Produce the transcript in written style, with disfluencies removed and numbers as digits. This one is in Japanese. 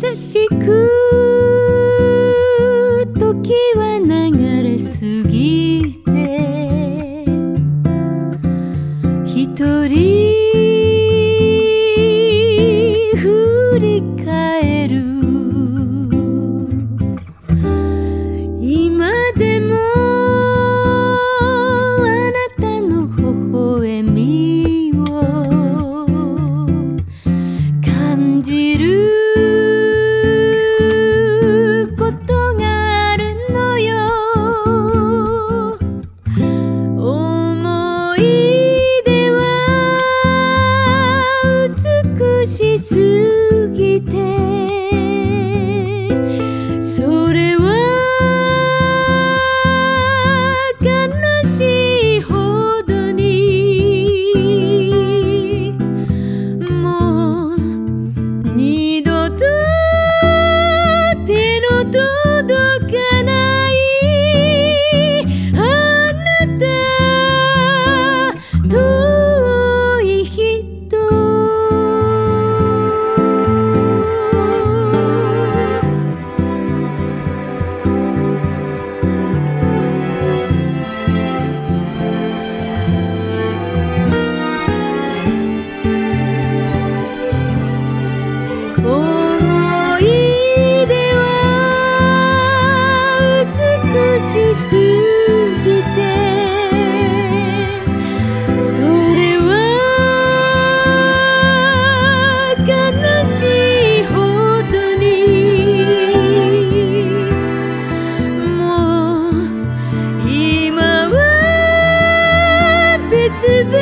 しく時は流れ過ぎて一人振り返る今でもあなたの微笑みを感じることがあるのよ。思い出は美しすぎてそれは悲しいほどにもう二度と手の届かないあなた遠い人思い出は美しすぎてそれは悲しいほどにもう今は別々